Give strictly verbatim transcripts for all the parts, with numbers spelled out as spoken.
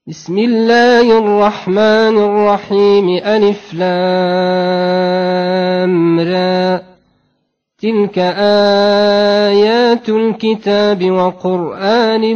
بسم الله الرحمن الرحيم ألف لام را تلك آيات الكتاب وقرآن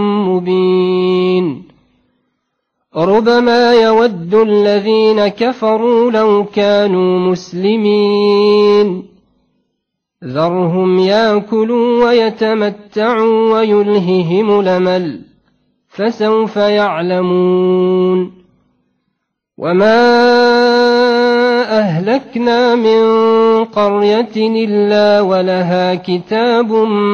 مبين ربما يود الذين كفروا لو كانوا مسلمين ذرهم يأكلوا ويتمتعوا ويلههم الأمل فسوف يعلمون وما أهلكنا من قرية إلا ولها كتاب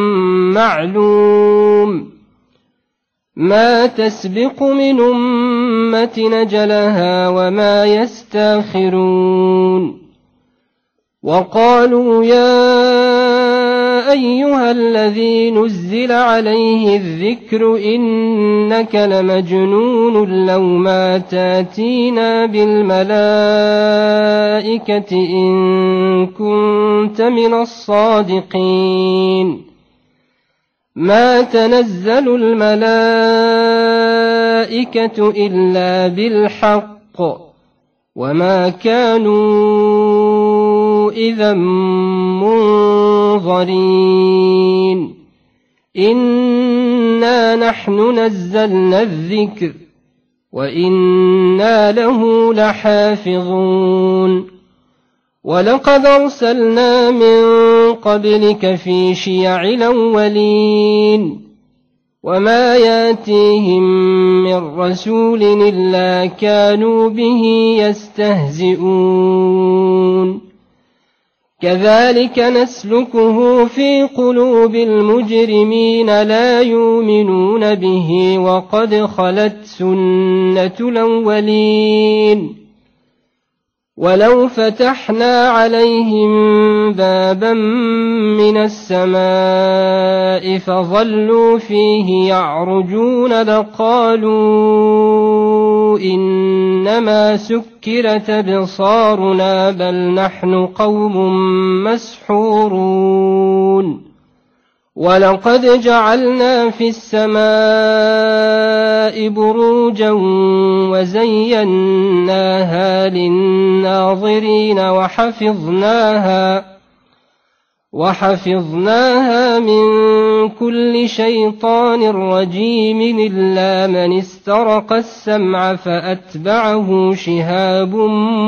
معلوم ما تسبق من أمة نجلها وما يستاخرون وقالوا يا أيها الذي نزل عليه الذكر إنك لمجنون لو ما تاتينا بالملائكة إن كنت من الصادقين ما تنزل الملائكة إلا بالحق وما كانوا إذا منظرين إنا نحن نزلنا الذكر وإنا له لحافظون ولقد أرسلنا من قبلك في شيع الأولين وما ياتيهم من رسول إلا كانوا به يستهزئون كذلك نسلكه في قلوب المجرمين لا يؤمنون به وقد خلت سنة الأولين ولو فتحنا عليهم بابا من السماء فظلوا فيه يعرجون لقالوا إنما سكرت أبصارنا بل نحن قوم مسحورون ولقد جعلنا في السماء بروجا وزيناها للناظرين وحفظناها وحفظناها من كل شيطان رجيم إلا من استرق السمع فأتبعه شهاب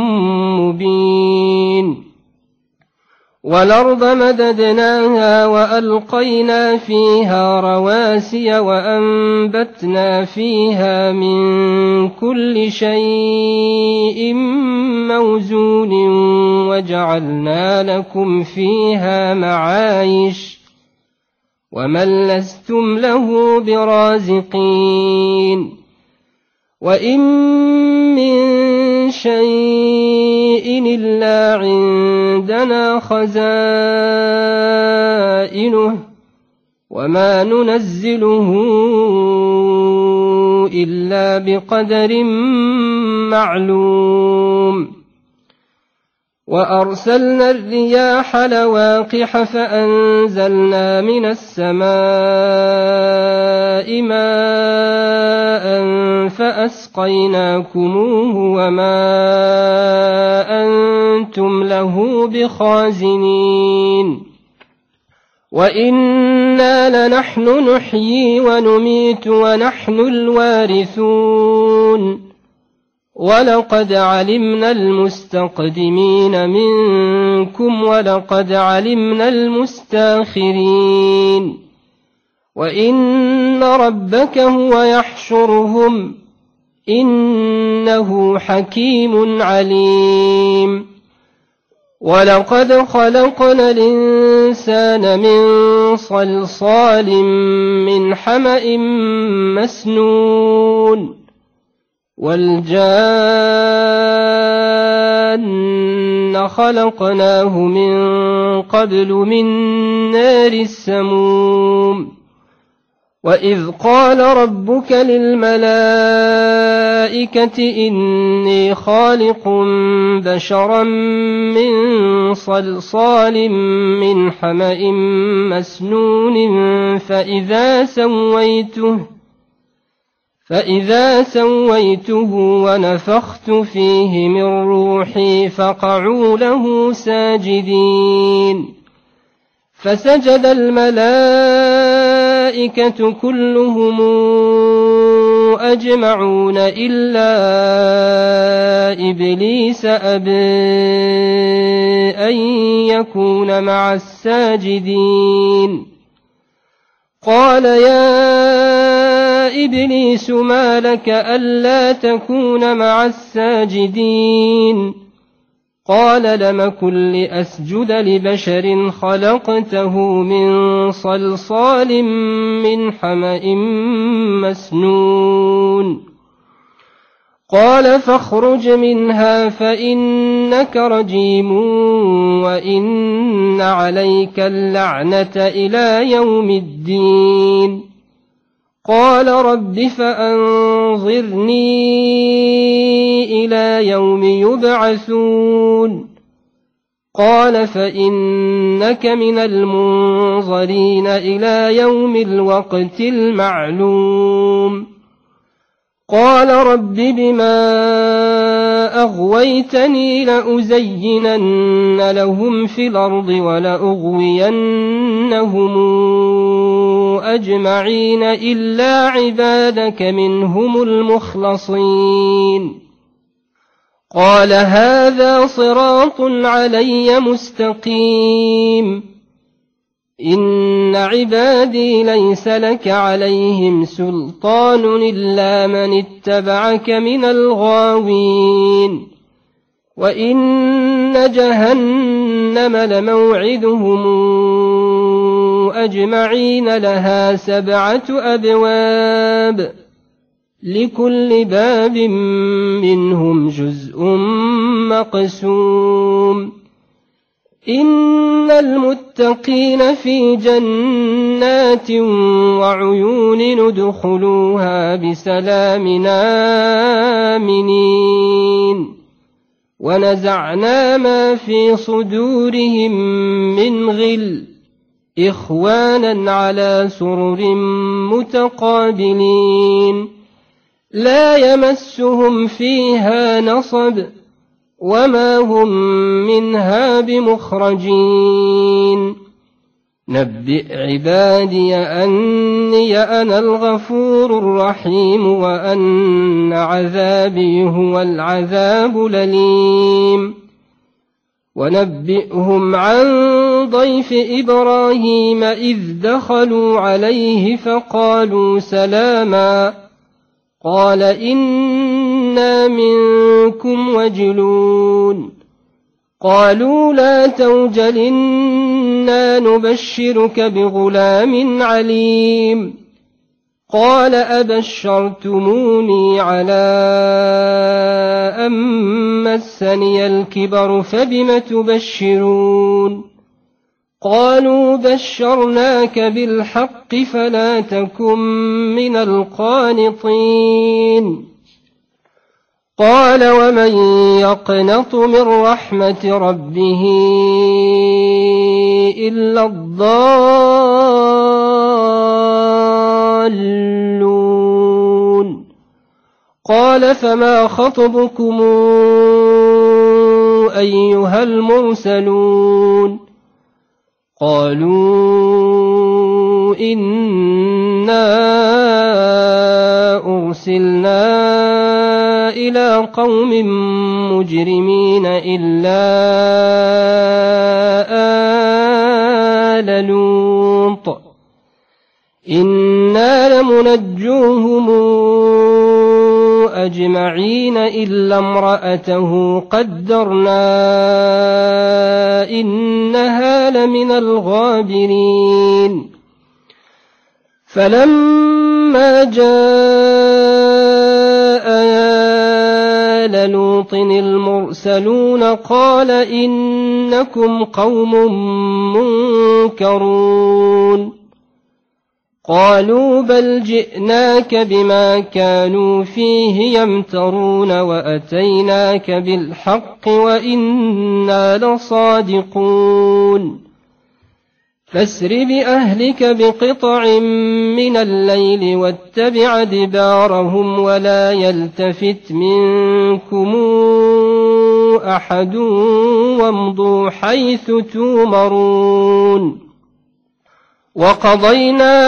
مبين والأرض مددناها وألقينا فيها رواسي وأنبتنا فيها من كل شيء موزون وجعلنا لكم فيها معايش ومن لستم له برازقين وإن من شيء إلا عندنا خزائنه وما ننزله إلا بقدر معلوم وأرسلنا الرياح لواقح فأنزلنا من السماء ماء فأسقيناكموه وما أنتم له بخازنين وإنا لنحن نحيي ونميت ونحن الوارثون ولقد علمنا المستقدمين منكم ولقد علمنا المستاخرين وإن ربك هو يحشرهم إنه حكيم عليم ولقد خلقنا الإنسان من صلصال من حمأ مسنون والجان خلقناه من قبل من نار السموم وإذ قال ربك للملائكة إني خالق بشرا من صلصال من حمأ مسنون فإذا سويته فإذا سويته ونفخت فيه من روحي فقعوا له ساجدين فسجد الملائكة كلهم أجمعون إلا إبليس أبى أن يكون مع الساجدين قال يا إبليس ما لك ألا تكون مع الساجدين قال لم كن لأسجد لبشر خلقته من صلصال من حمأ مسنون قال فاخرج منها فإنك رجيم وإن عليك اللعنة إلى يوم الدين قال رب فأنظرني إلى يوم يبعثون قال فإنك من المنظرين إلى يوم الوقت المعلوم قال رب بما أغويتني لأزينن لهم في الأرض ولأغوينهم أجمعين إلا عبادك منهم المخلصين قال هذا صراط علي مستقيم إن عبادي ليس لك عليهم سلطان إلا من اتبعك من الغاوين وإن جهنم لموعدهم أجمعين لها سبعة أبواب لكل باب منهم جزء مقسوم إن المتقين في جنات وعيون ندخلوها بسلام آمنين ونزعنا ما في صدورهم من غل إخوانا على سرر متقابلين لا يمسهم فيها نصب وما هم منها بمخرجين نبئ عبادي أني أنا الغفور الرحيم وأن عذابي هو العذاب الأليم ونبئهم عن ضيف إبراهيم إذ دخلوا عليه فقالوا سلاما قال إنا منكم وجلون قالوا لا توجل إنا نبشرك بغلام عليم قال أبشرتموني على أن مسني الكبر فبم تبشرون قالوا بشرناك بالحق فلا تكن من القانطين قال ومن يقنط من رحمة ربه إلا الضالون قال فما خطبكم أيها المرسلون قالوا إنا أرسلنا إلى قوم مجرمين إلا آل لوط إنا لمنجوهم أجمعين إلا امرأته قدرنا إنها لمن الغابرين فلما جاء آل لوط المرسلون قال إنكم قوم منكرون قالوا بل جئناك بما كانوا فيه يمترون وأتيناك بالحق وإنا لصادقون فاسر بأهلك بقطع من الليل واتبع دبارهم ولا يلتفت منكم أحد وامضوا حيث تومرون وقضينا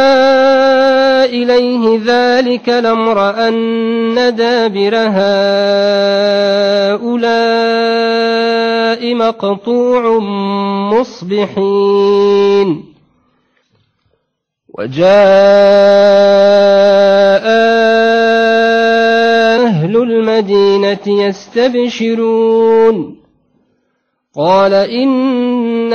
إليه ذلك الأمر أن دابر هؤلاء مقطوع مصبحين وجاء أهل المدينة يستبشرون قال إن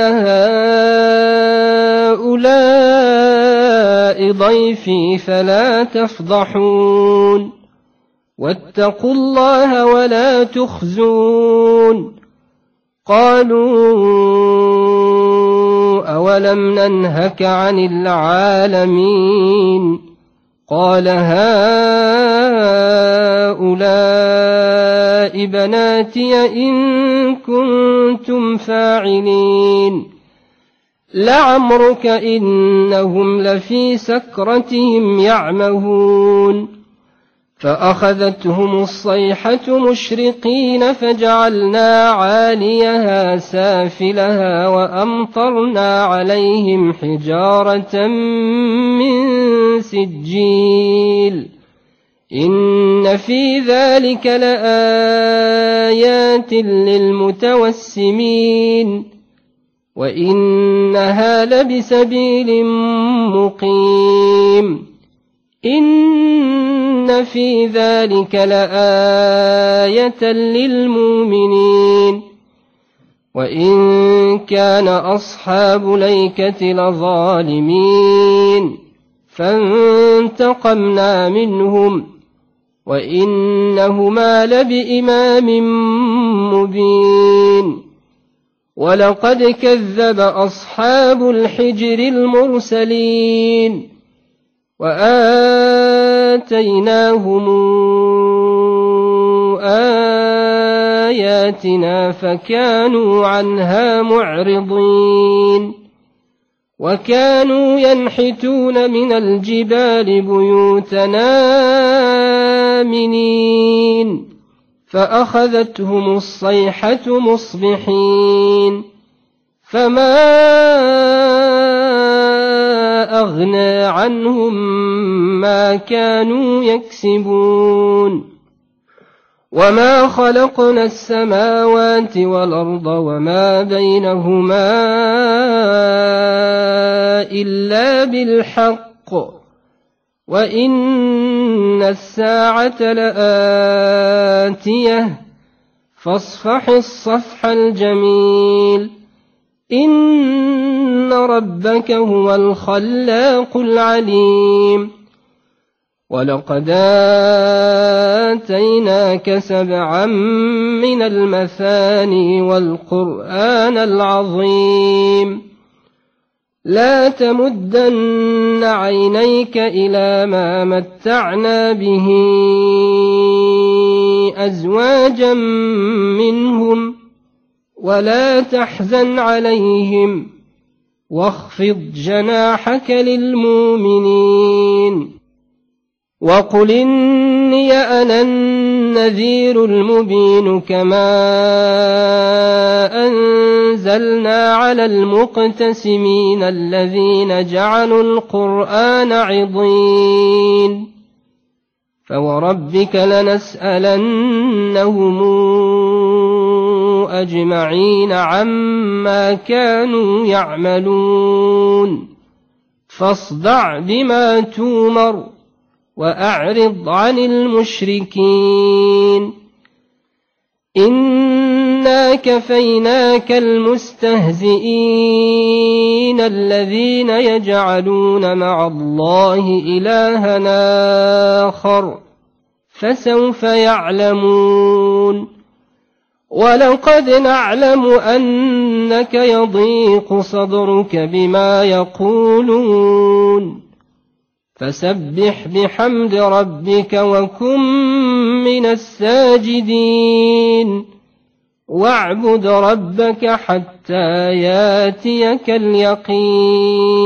هؤلاء ضيفي فلا تفضحون واتقوا الله ولا تخزون قالوا أولم ننهك عن العالمين قال هؤلاء بناتي إن كنتم فاعلين لعمرك إنهم لفي سكرتهم يعمهون فأخذتهم الصيحة مشرقين فجعلنا عاليها سافلها وأمطرنا عليهم حجارة من سجيل إن في ذلك لآيات للمتوسمين وإنها لبسبيل مقيم إن في ذلك لآية للمؤمنين وإن كان أصحاب ليكة لظالمين فانتقمنا منهم وإنهما لبإمام مبين ولقد كذب أصحاب الحجر المرسلين وآتيناهم آياتنا فكانوا عنها معرضين وكانوا ينحتون من الجبال بيوتنا آمنين فأخذتهم الصيحة مصبحين فما أغنى عنهم ما كانوا يكسبون وما خلقنا السماوات والأرض وما بينهما إلا بالحق وإن الساعة لآتية فاصفح الصفح الجميل إن ربك هو الخلاق العليم ولقد آتيناك سبعا من المثاني والقرآن العظيم لا تمدن عينيك إلى ما متعنا به أزواجا منهم ولا تحزن عليهم واخفض جناحك للمؤمنين وقل إني أنا النذير المبين كما أنزلنا على المقتسمين الذين جعلوا القرآن عضين فوربك لنسألنهم أجمعين عما كانوا يعملون فاصدع بما تومر وأعرض عن المشركين إنا كفيناك المستهزئين الذين يجعلون مع الله إلهنا آخر فسوف يعلمون ولقد نعلم أنك يضيق صدرك بما يقولون فسبح بحمد ربك وكن من الساجدين واعبد ربك حتى ياتيك اليقين